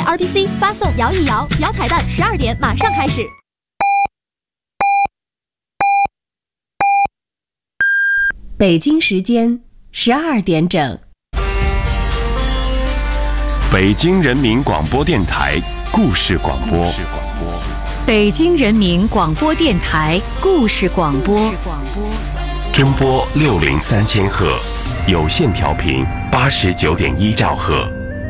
RPC 发送摇一摇，摇彩蛋12点马上开始。 北京时间12点整。 北京人民广播电台故事广播。 北京人民广播电台故事广播。 中波603千赫，有线调频89.1兆赫。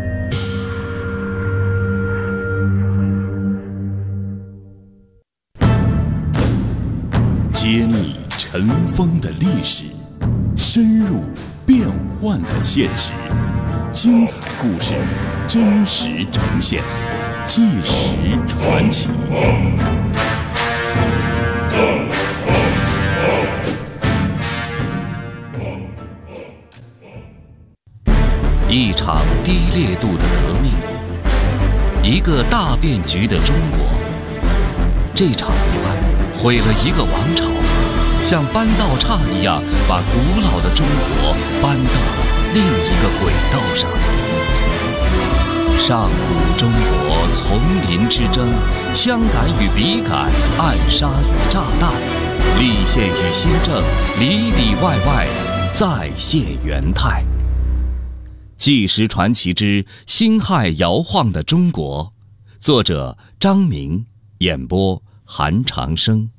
揭秘尘封的历史，深入变幻的现实，精彩故事真实呈现，纪实传奇。 一场低烈度的革命，一个大变局的中国。这场意外毁了一个王朝，像搬道岔一样把古老的中国搬到了另一个轨道上。上古中国丛林之争，枪杆与笔杆，暗杀与炸弹，立宪与新政，里里外外再现元态。纪实传奇之辛亥摇晃的中国，作者张明，演播韩长生。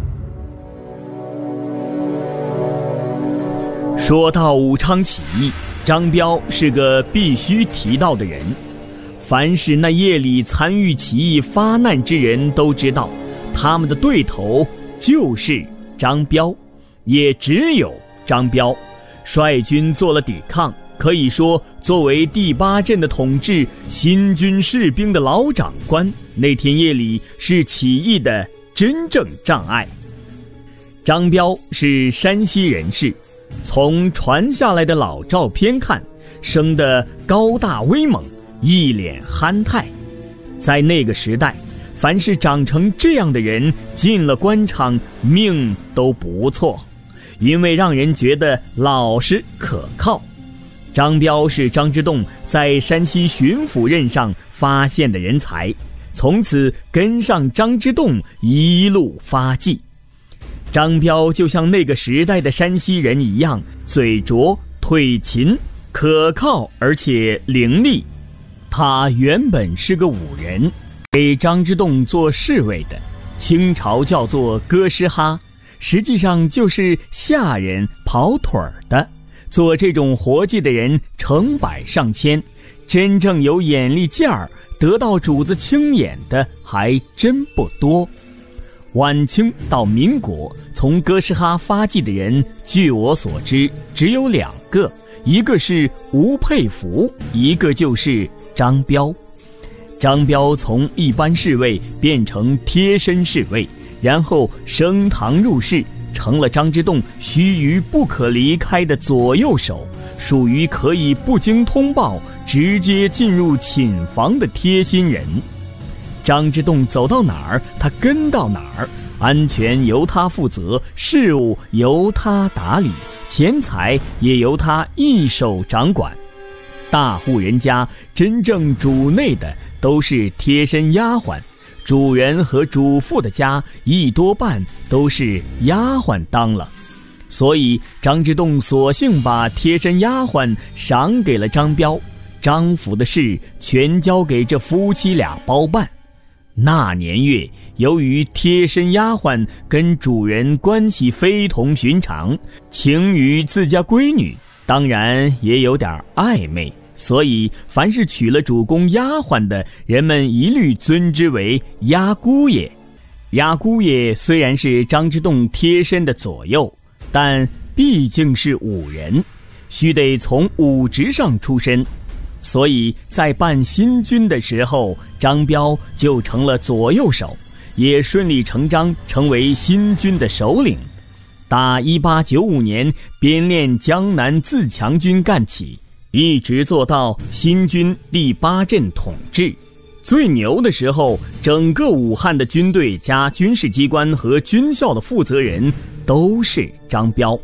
说到武昌起义，张彪是个必须提到的人。凡是那夜里参与起义发难之人都知道，他们的对头就是张彪，也只有张彪率军做了抵抗。可以说，作为第8镇的统治新军士兵的老长官，那天夜里是起义的真正障碍。张彪是山西人士，从传下来的老照片看，生得高大威猛，一脸憨态。在那个时代，凡是长成这样的人，进了官场命都不错，因为让人觉得老实可靠。张彪是张之洞在山西巡抚任上发现的人才，从此跟上张之洞一路发迹。张彪就像那个时代的山西人一样，嘴拙腿勤，可靠而且伶俐。他原本是个武人，给张之洞做侍卫的，清朝叫做哥斯哈，实际上就是下人跑腿儿的。做这种活计的人成百上千，真正有眼力劲儿，得到主子青眼的还真不多。晚清到民国，从哥斯哈发迹的人，据我所知只有2个，一个是吴佩孚，一个就是张彪。张彪从一般侍卫变成贴身侍卫，然后升堂入室，成了张之洞须臾不可离开的左右手，属于可以不经通报直接进入寝房的贴心人。张之洞走到哪儿，他跟到哪儿，安全由他负责，事务由他打理，钱财也由他一手掌管。大户人家真正主内的都是贴身丫鬟，主人和主妇的家一多半都是丫鬟当了，所以张之洞索性把贴身丫鬟赏给了张彪，张府的事全交给这夫妻俩包办。那年月，由于贴身丫鬟跟主人关系非同寻常，情于自家闺女，当然也有点暧昧，所以凡是娶了主公丫鬟的，人们一律尊之为丫姑爷。丫姑爷虽然是张之洞贴身的左右，但毕竟是武人，须得从武职上出身，所以在办新军的时候，张彪就成了左右手，也顺理成章成为新军的首领。打1895年编练江南自强军干起，一直做到新军第8镇统治。最牛的时候，整个武汉的军队加军事机关和军校的负责人都是张彪。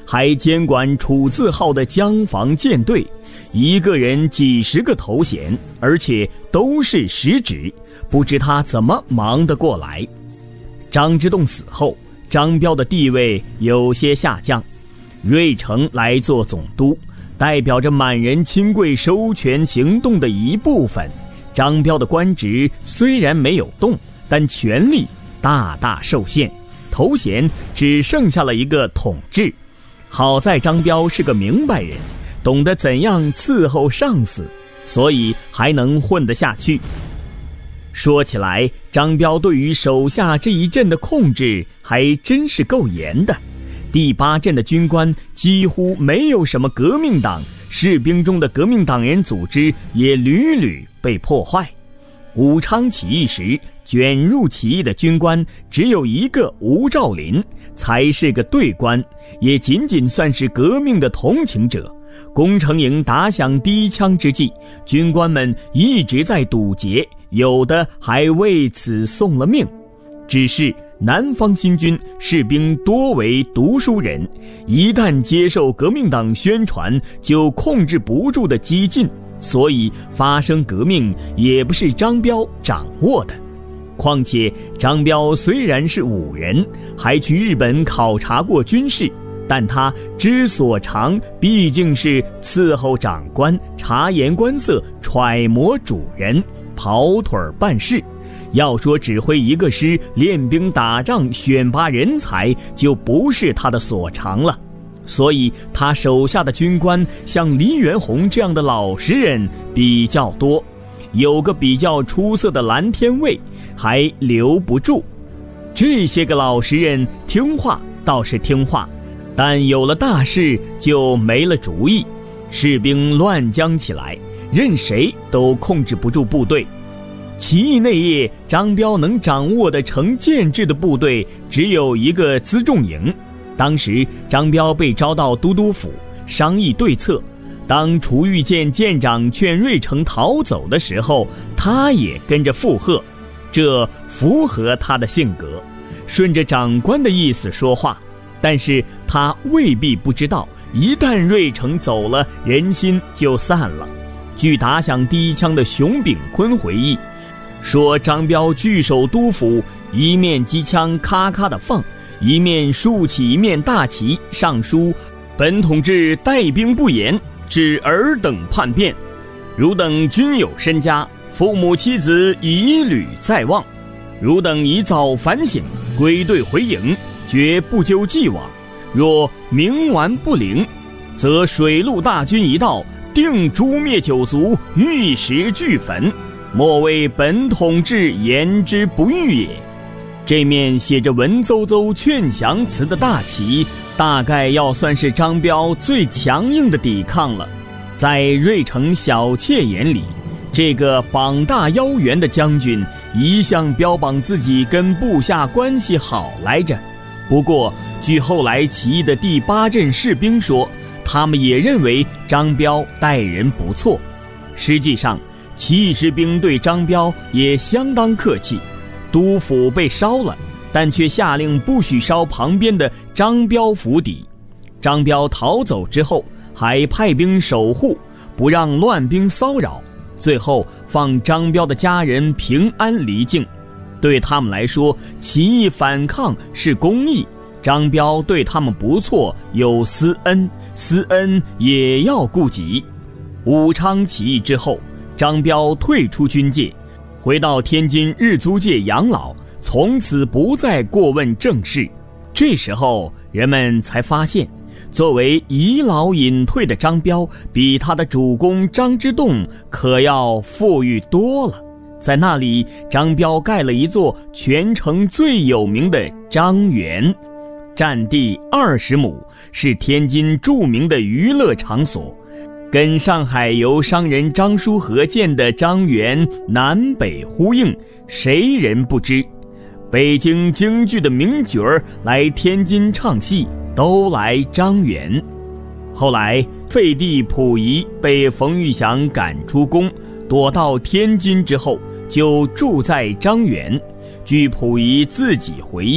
还监管楚字号的江防舰队，一个人几10个头衔，而且都是实职，不知他怎么忙得过来。张之洞死后，张彪的地位有些下降，瑞成来做总督，代表着满人亲贵收权行动的一部分。张彪的官职虽然没有动，但权力大大受限，头衔只剩下了一个统治。好在张彪是个明白人，懂得怎样伺候上司，所以还能混得下去。说起来，张彪对于手下这一镇的控制还真是够严的。第8镇的军官几乎没有什么革命党，士兵中的革命党人组织也屡屡被破坏。武昌起义时，卷入起义的军官只有一个吴兆麟，才是个对官，也仅仅算是革命的同情者。攻城营打响第1枪之际，军官们一直在堵截，有的还为此送了命。只是南方新军士兵多为读书人，一旦接受革命党宣传，就控制不住的激进，所以发生革命也不是张彪掌握的。况且张彪虽然是武人，还去日本考察过军事，但他之所长毕竟是伺候长官，察言观色，揣摩主人，跑腿办事。要说指挥一个师，练兵打仗，选拔人才，就不是他的所长了。所以他手下的军官像黎元洪这样的老实人比较多，有个比较出色的蓝天卫还留不住。这些个老实人听话倒是听话，但有了大事就没了主意，士兵乱将起来，任谁都控制不住部队。起义那夜，张彪能掌握的成建制的部队只有一个辎重营。当时张彪被招到都督府商议对策，当楚玉见舰长劝瑞成逃走的时候，他也跟着附和，这符合他的性格，顺着长官的意思说话。但是他未必不知道，一旦瑞成走了，人心就散了。据打响第1枪的熊秉坤回忆说，张彪据守督府，一面机枪咔咔地放，一面竖起一面大旗，上书本统治带兵不严，指尔等叛变，汝等均有身家，父母妻子一律在望，汝等宜早反省，归队回营，绝不究既往。若冥顽不灵，则水陆大军一到，定诛灭九族，玉石俱焚，莫为本统治言之不预也。这面写着文绉绉劝降词的大旗，大概要算是张彪最强硬的抵抗了。在瑞成小妾眼里，这个膀大腰圆的将军一向标榜自己跟部下关系好来着。不过据后来起义的第8镇士兵说，他们也认为张彪待人不错。实际上起义士兵对张彪也相当客气，督府被烧了，但却下令不许烧旁边的张彪府邸。张彪逃走之后，还派兵守护，不让乱兵骚扰，最后放张彪的家人平安离境。对他们来说，起义反抗是公义，张彪对他们不错，有私恩，私恩也要顾及。武昌起义之后，张彪退出军界，回到天津日租界养老，从此不再过问政事。这时候人们才发现，作为遗老隐退的张彪，比他的主公张之洞可要富裕多了。在那里，张彪盖了一座全城最有名的张园，占地20亩，是天津著名的娱乐场所，跟上海游商人张叔和建的张园南北呼应，谁人不知？北京京剧的名角儿来天津唱戏，都来张园。后来废帝溥仪被冯玉祥赶出宫，躲到天津之后，就住在张园。据溥仪自己回忆，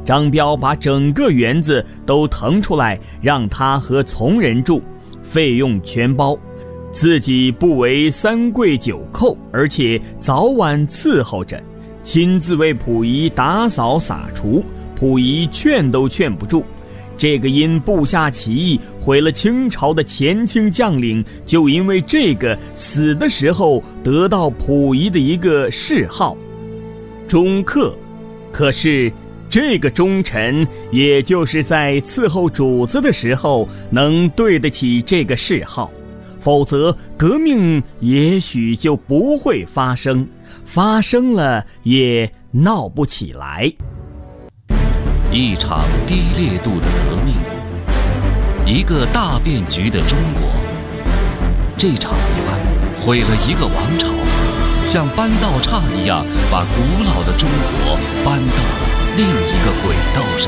张彪把整个园子都腾出来，让他和从人住，费用全包，自己不为3跪9叩，而且早晚伺候着，亲自为溥仪打扫洒除，溥仪劝都劝不住。这个因部下起义毁了清朝的前清将领，就因为这个死的时候得到溥仪的一个谥号忠客。可是这个忠臣，也就是在伺候主子的时候能对得起这个谥号，否则革命也许就不会发生，发生了也闹不起来。 一场低烈度的革命，一个大变局的中国。这场意外毁了一个王朝，像搬道岔一样把古老的中国搬到了另一个轨道上。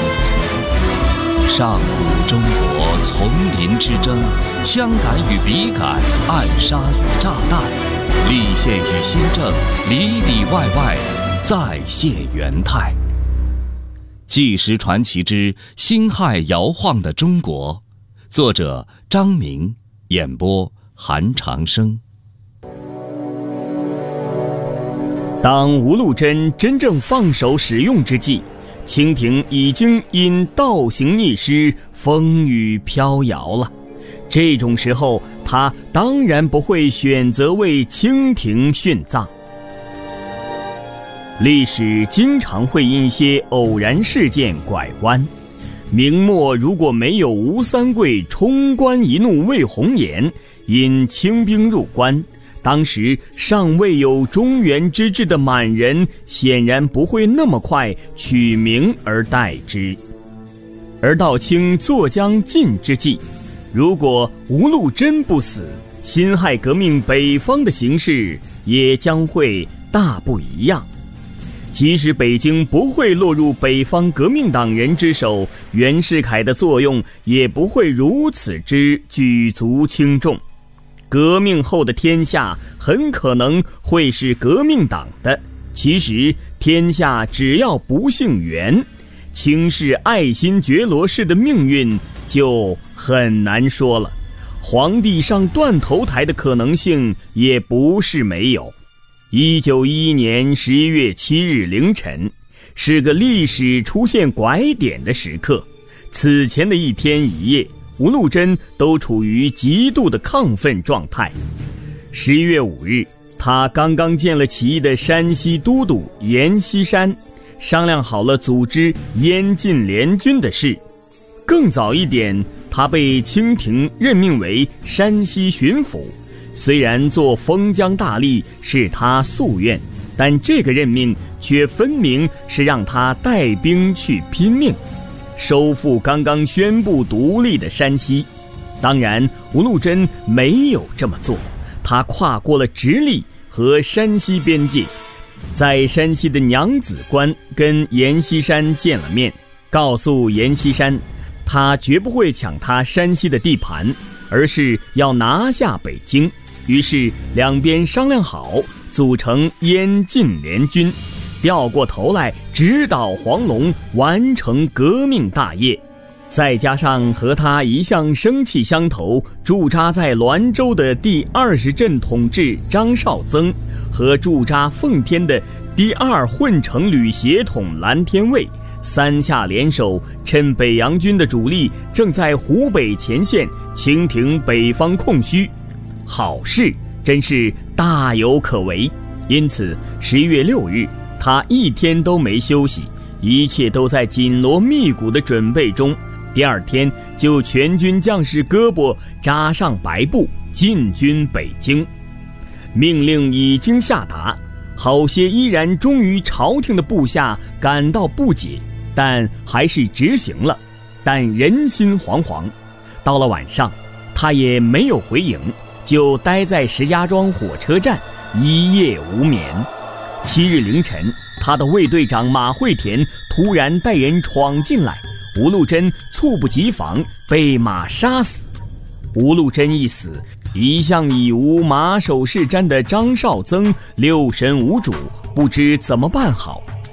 上古中国丛林之争，枪杆与笔杆，暗杀与炸弹，立宪与新政，里里外外再现元泰。纪实传奇之辛亥摇晃的中国，作者张明，演播韩长生。 当吴禄贞真正放手使用之际，清廷已经因倒行逆施，风雨飘摇了。这种时候，他当然不会选择为清廷殉葬。历史经常会因些偶然事件拐弯。明末如果没有吴三桂冲冠一怒为红颜，因清兵入关，当时尚未有中原之志的满人，显然不会那么快取名而代之。而到清坐将尽之际，如果吴禄贞不死，辛亥革命北方的形势也将会大不一样。即使北京不会落入北方革命党人之手，袁世凯的作用也不会如此之举足轻重。革命后的天下很可能会是革命党的，其实天下只要不姓袁，清室爱新觉罗氏的命运就很难说了。皇帝上断头台的可能性也不是没有。1911年11月7日凌晨，是个历史出现拐点的时刻。此前的一天一夜，吴禄贞都处于极度的亢奋状态。11月5日，他刚刚见了起义的山西都督阎锡山，商量好了组织燕晋联军的事。更早一点，他被清廷任命为山西巡抚。虽然做封疆大吏是他夙愿，但这个任命却分明是让他带兵去拼命，收复刚刚宣布独立的山西。当然，吴禄贞没有这么做，他跨过了直隶和山西边界，在山西的娘子关跟阎锡山见了面，告诉阎锡山，他绝不会抢他山西的地盘，而是要拿下北京。于是两边商量好，组成燕晋联军，调过头来直捣黄龙，完成革命大业。再加上和他一向生气相投，驻扎在滦州的第20镇统制张绍曾和驻扎奉天的第2混成旅协统蓝天卫，三下联手，趁北洋军的主力正在湖北前线，清廷北方空虚。好事真是大有可为。因此11月6日，他一天都没休息，一切都在紧锣密鼓的准备中。第二天就全军将士胳膊扎上白布，进军北京。命令已经下达，好些依然忠于朝廷的部下感到不解，但还是执行了，但人心惶惶。到了晚上，他也没有回营，就待在石家庄火车站一夜无眠。7日凌晨，他的卫队长马会田突然带人闯进来，吴禄贞猝不及防，被马杀死。吴禄贞一死，一向已无马首是瞻的张绍曾六神无主，不知怎么办好。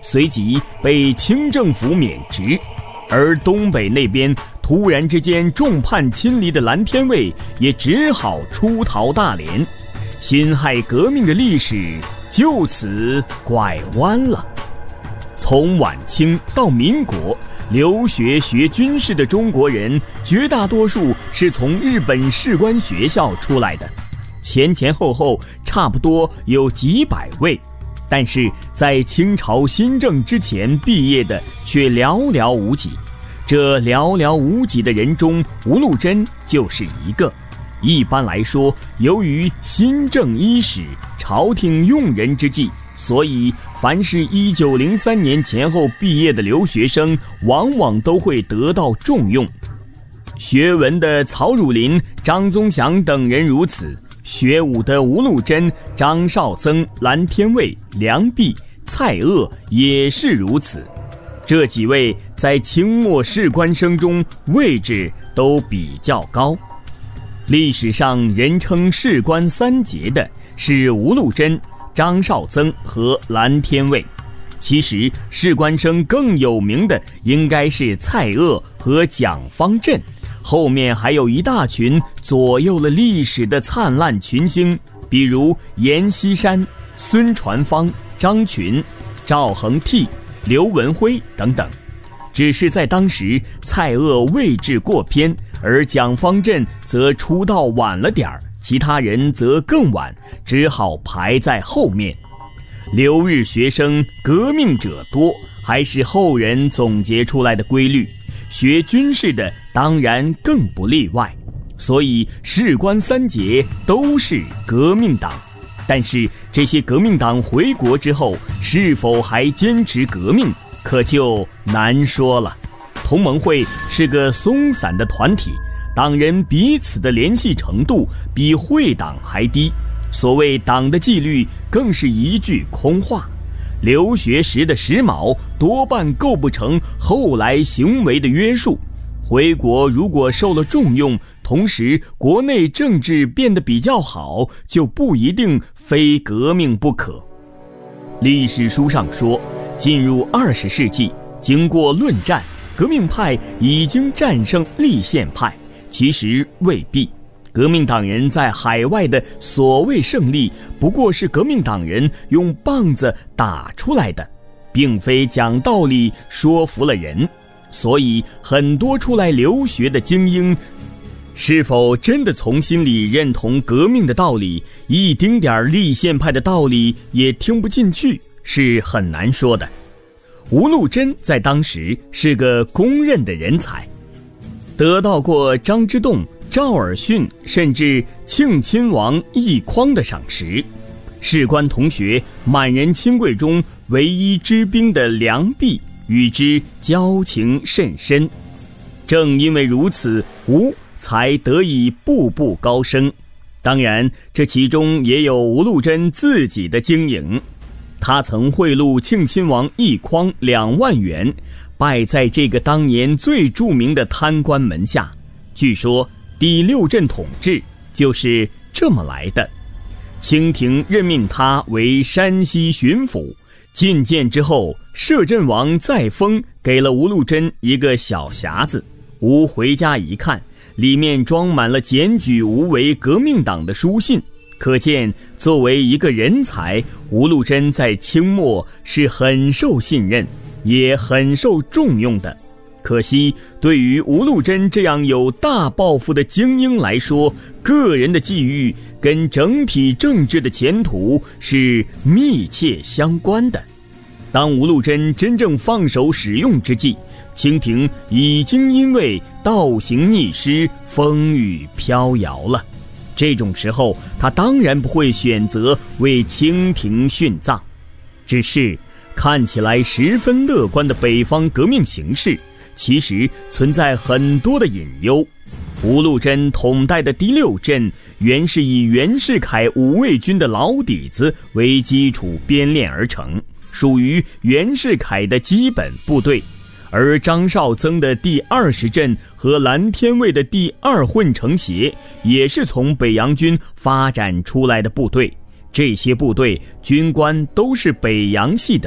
随即被清政府免职。而东北那边突然之间众叛亲离的蓝天卫也只好出逃大连，辛亥革命的历史就此拐弯了。从晚清到民国，留学学军事的中国人绝大多数是从日本士官学校出来的，前后后差不多有几百位，但是在清朝新政之前毕业的却寥寥无几。这寥寥无几的人中，吴禄贞就是一个。一般来说，由于新政伊始，朝廷用人之际，所以凡是1903年前后毕业的留学生，往往都会得到重用。学文的曹汝霖、张宗祥等人如此，学武的吴禄贞、张绍曾、蓝天卫、梁弼、蔡锷也是如此。这几位在清末士官生中位置都比较高。历史上人称士官三杰的是吴禄贞、张绍曾和蓝天卫。其实士官生更有名的应该是蔡锷和蒋方震，后面还有一大群左右了历史的灿烂群星，比如阎锡山、孙传芳、张群、赵恒惕、刘文辉等等。只是在当时蔡锷位置过偏，而蒋方震则出道晚了点儿，其他人则更晚，只好排在后面。留日学生革命者多，还是后人总结出来的规律，学军事的当然更不例外。所以士官三杰都是革命党，但是这些革命党回国之后是否还坚持革命，可就难说了。同盟会是个松散的团体，党人彼此的联系程度比会党还低，所谓党的纪律更是一句空话。留学时的时髦多半构不成后来行为的约束，回国如果受了重用，同时国内政治变得比较好，就不一定非革命不可。历史书上说，进入20世纪，经过论战，革命派已经战胜立宪派，其实未必。革命党人在海外的所谓胜利，不过是革命党人用棒子打出来的，并非讲道理说服了人。所以很多出来留学的精英，是否真的从心里认同革命的道理，一丁点立宪派的道理也听不进去，是很难说的。吴禄贞在当时是个公认的人才，得到过张之洞、赵尔巽甚至庆亲王奕匡的赏识。士官同学满人亲贵中唯一知兵的梁弼与之交情甚深，正因为如此，吴才得以步步高升。当然这其中也有吴禄贞自己的经营，他曾贿赂庆亲王奕匡2万元，拜在这个当年最著名的贪官门下。据说第6镇统治就是这么来的。清廷任命他为山西巡抚，进谏之后，摄政王载沣给了吴禄贞一个小匣子，吴回家一看，里面装满了检举吴为革命党的书信，可见作为一个人才，吴禄贞在清末是很受信任，也很受重用的。可惜对于吴禄贞这样有大抱负的精英来说，个人的际遇跟整体政治的前途是密切相关的。当吴禄贞真正放手使用之际，清廷已经因为倒行逆施风雨飘摇了。这种时候他当然不会选择为清廷殉葬。只是看起来十分乐观的北方革命形势，其实存在很多的隐忧。吴禄贞统带的第6镇原是以袁世凯五卫军的老底子为基础编练而成，属于袁世凯的基本部队。而张绍曾的第20镇和蓝天卫的第2混成协也是从北洋军发展出来的部队，这些部队军官都是北洋系的。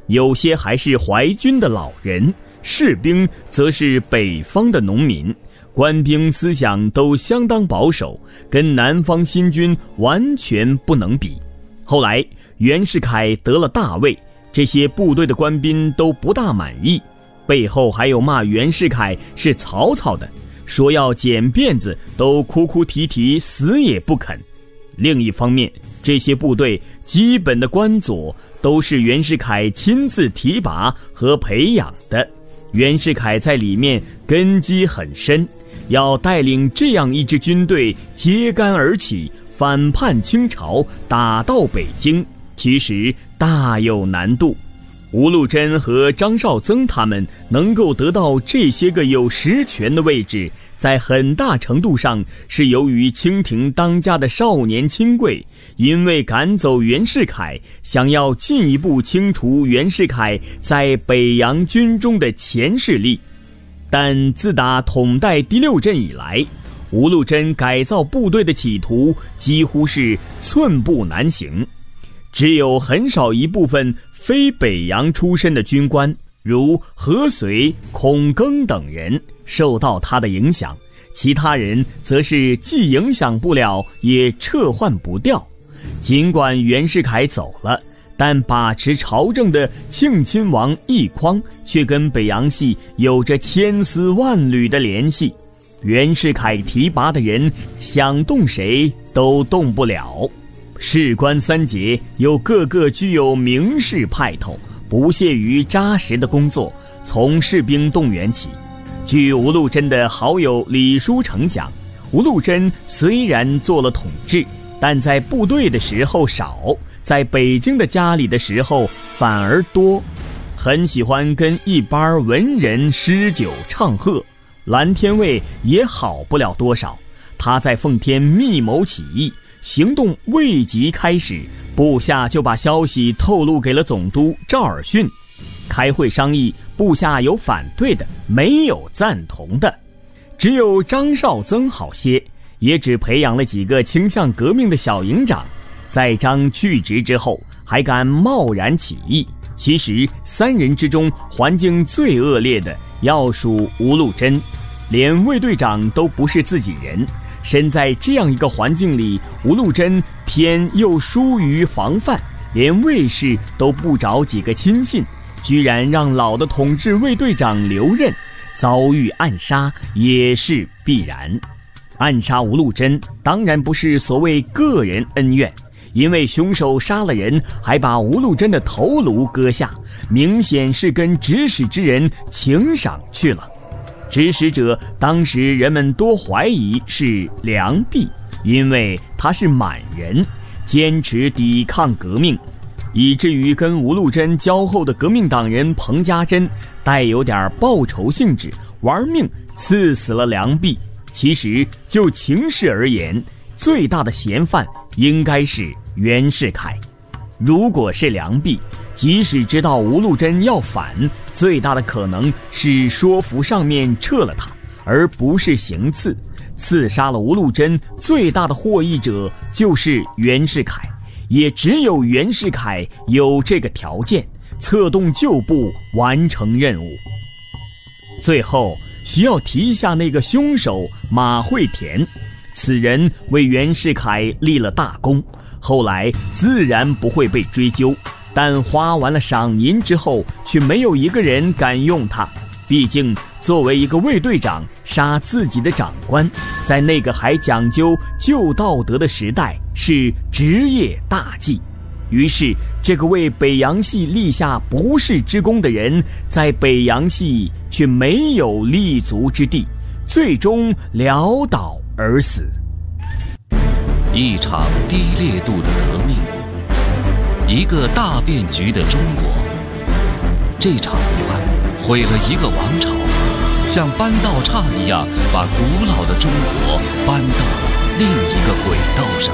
有些还是淮军的老人，士兵则是北方的农民，官兵思想都相当保守，跟南方新军完全不能比。后来袁世凯得了大位，这些部队的官兵都不大满意，背后还有骂袁世凯是曹操的，说要剪辫子都哭哭啼啼，死也不肯。另一方面，这些部队基本的官佐都是袁世凯亲自提拔和培养的，袁世凯在里面根基很深，要带领这样一支军队揭竿而起，反叛清朝，打到北京，其实大有难度。吴禄贞和张绍曾他们能够得到这些个有实权的位置，在很大程度上是由于清廷当家的少年亲贵，因为赶走袁世凯，想要进一步清除袁世凯在北洋军中的前势力。但自打统带第6镇以来，吴禄贞改造部队的企图几乎是寸步难行，只有很少一部分非北洋出身的军官，如何遂、孔庚等人受到他的影响，其他人则是既影响不了，也撤换不掉。尽管袁世凯走了，但把持朝政的庆亲王奕匡却跟北洋系有着千丝万缕的联系。袁世凯提拔的人想动谁都动不了。士官三杰又个个具有名士派头，不屑于扎实的工作，从士兵动员起。据吴禄贞的好友李书成讲，吴禄贞虽然做了统治，但在部队的时候少，在北京的家里的时候反而多，很喜欢跟一班文人诗酒唱和，蓝天卫也好不了多少。他在奉天密谋起义，行动未及开始，部下就把消息透露给了总督赵尔巽。开会商议，部下有反对的，没有赞同的。只有张绍曾好些，也只培养了几个倾向革命的小营长，在张去职之后还敢贸然起义。其实3人之中环境最恶劣的要数吴禄贞，连卫队长都不是自己人。身在这样一个环境里，吴禄贞偏又疏于防范，连卫士都不找几个亲信，居然让老的统治卫队长留任，遭遇暗杀也是必然。暗杀吴禄贞当然不是所谓个人恩怨，因为凶手杀了人，还把吴禄贞的头颅割下，明显是跟指使之人请赏去了。指使者当时人们多怀疑是梁弼，因为他是满人，坚持抵抗革命，以至于跟吴禄贞交厚的革命党人彭家珍带有点报仇性质，玩命刺死了梁弼。其实就情势而言，最大的嫌犯应该是袁世凯。如果是梁弼，即使知道吴禄贞要反，最大的可能是说服上面撤了他，而不是行刺。刺杀了吴禄贞最大的获益者就是袁世凯，也只有袁世凯有这个条件，策动旧部完成任务。最后需要提一下那个凶手马会田，此人为袁世凯立了大功，后来自然不会被追究，但花完了赏银之后，却没有一个人敢用他。毕竟作为一个卫队长，杀自己的长官，在那个还讲究旧道德的时代，是职业大忌。于是这个为北洋系立下不世之功的人，在北洋系却没有立足之地，最终潦倒而死。 一场低烈度的革命，一个大变局的中国。这场乱毁了一个王朝，像搬道岔一样，把古老的中国搬到了另一个轨道上。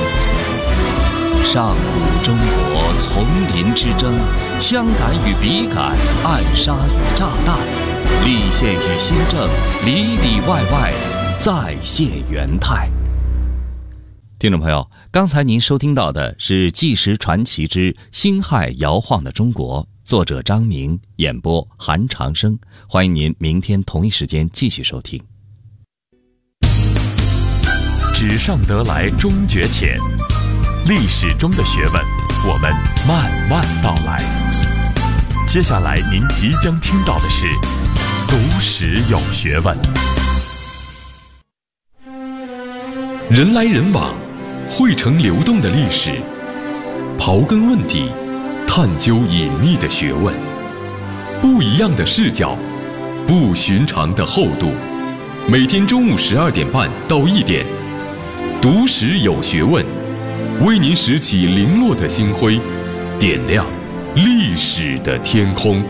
上古中国丛林之争，枪杆与笔杆，暗杀与炸弹，立宪与新政，里里外外再现元态。听众朋友， 刚才您收听到的是《纪实传奇之辛亥摇晃的中国》，作者张明，演播韩长生。欢迎您明天同一时间继续收听。 纸上得来终觉浅，历史中的学问，我们慢慢道来。接下来您即将听到的是读史有学问。 人来人往，汇成流动的历史，刨根问底，探究隐秘的学问，不一样的视角，不寻常的厚度。每天中午12点半到1点，读史有学问，为您拾起零落的星辉，点亮历史的天空。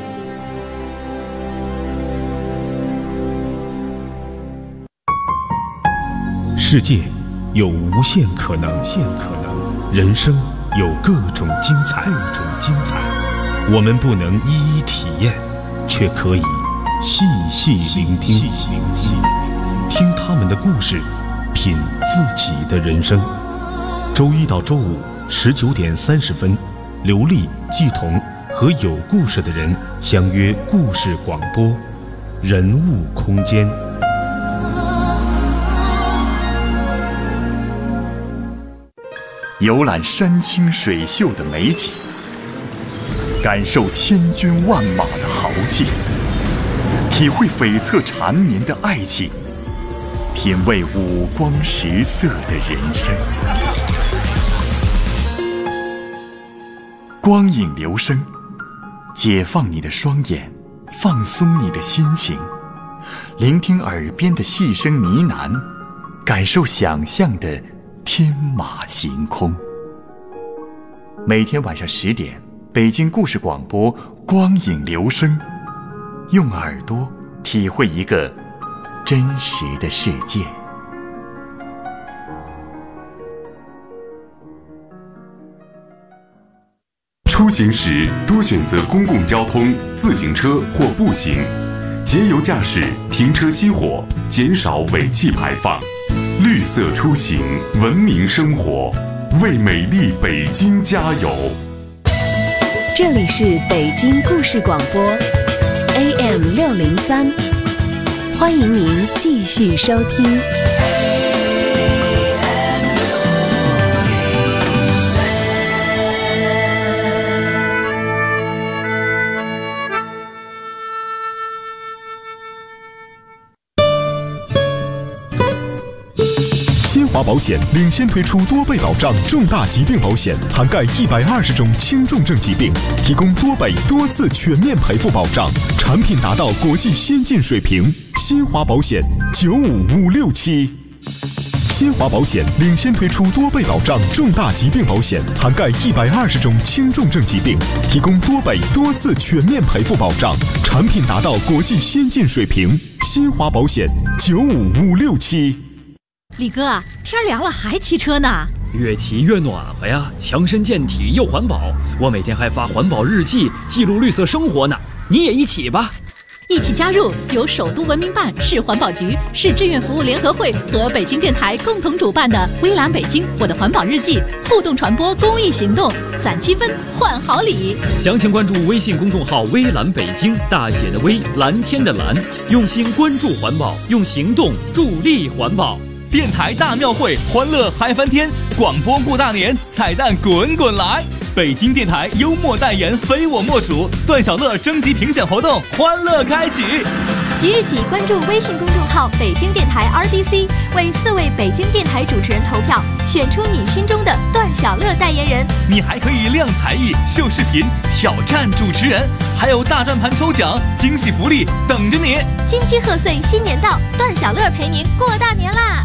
世界有无限可能，人生有各种精彩。我们不能一一体验，却可以细细聆听，听他们的故事，品自己的人生。周一到周五19点30分，刘丽、季彤和有故事的人相约故事广播，人物空间。 游览山清水秀的美景，感受千军万马的豪气，体会悱恻缠绵的爱情，品味五光十色的人生。光影流声，解放你的双眼，放松你的心情，聆听耳边的细声呢喃，感受想象的天马行空。每天晚上10点，北京故事广播光影流声，用耳朵体会一个真实的世界。 出行时多选择公共交通、自行车或步行，节油驾驶，停车熄火，减少尾气排放。绿色出行，文明生活，为美丽北京加油。 这里是北京故事广播 AM 603，欢迎您继续收听。 华保险领先推出多倍保障重大疾病保险，涵盖120种轻重症疾病，提供多倍多次全面赔付保障，产品达到国际先进水平。新华保险95567。新华保险领先推出多倍保障重大疾病保险，涵盖120种轻重症疾病，提供多倍多次全面赔付保障，产品达到国际先进水平。新华保险95567。 李哥，天凉了还骑车呢？ 越骑越暖和呀，强身健体又环保。我每天还发环保日记，记录绿色生活呢。你也一起吧。 一起加入由首都文明办、市环保局、市志愿服务联合会和北京电台共同主办的微蓝北京我的环保日记互动传播公益行动，攒积分换好礼。 详情关注微信公众号微蓝北京，大写的微，蓝天的蓝，用心关注环保，用行动助力环保。 电台大庙会，欢乐嗨翻天，广播过大年，彩蛋滚滚来。北京电台幽默代言非我莫属，段小乐征集评选活动欢乐开启。 即日起关注微信公众号北京电台 RDC， 为4位北京电台主持人投票，选出你心中的段小乐代言人。 你还可以亮才艺、秀视频、挑战主持人，还有大转盘抽奖，惊喜福利等着你。 金鸡贺岁新年到，段小乐陪您过大年啦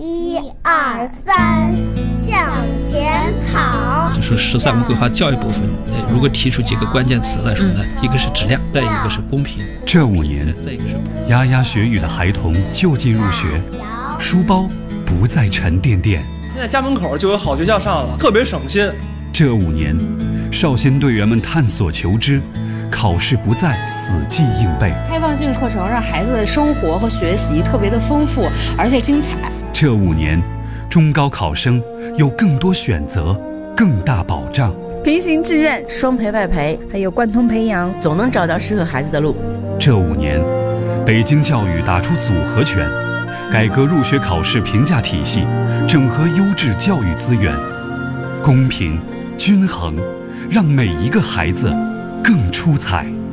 ！1、2、3，向前跑。 就是13个规划教育部分，如果提出几个关键词来说呢，一个是质量，再一个是公平。 这5年，牙牙学语的孩童就近入学，书包不再沉甸甸。 现在家门口就有好学校上了，特别省心。 这5年，少先队员们探索求知，考试不再死记硬背。 开放性课程让孩子的生活和学习特别的丰富，而且精彩。 这5年， 中高考生有更多选择，更大保障。 平行志愿、双培外培，还有贯通培养，总能找到适合孩子的路。 这5年，北京教育打出组合拳，改革入学考试评价体系，整合优质教育资源，公平均衡，让每一个孩子更出彩。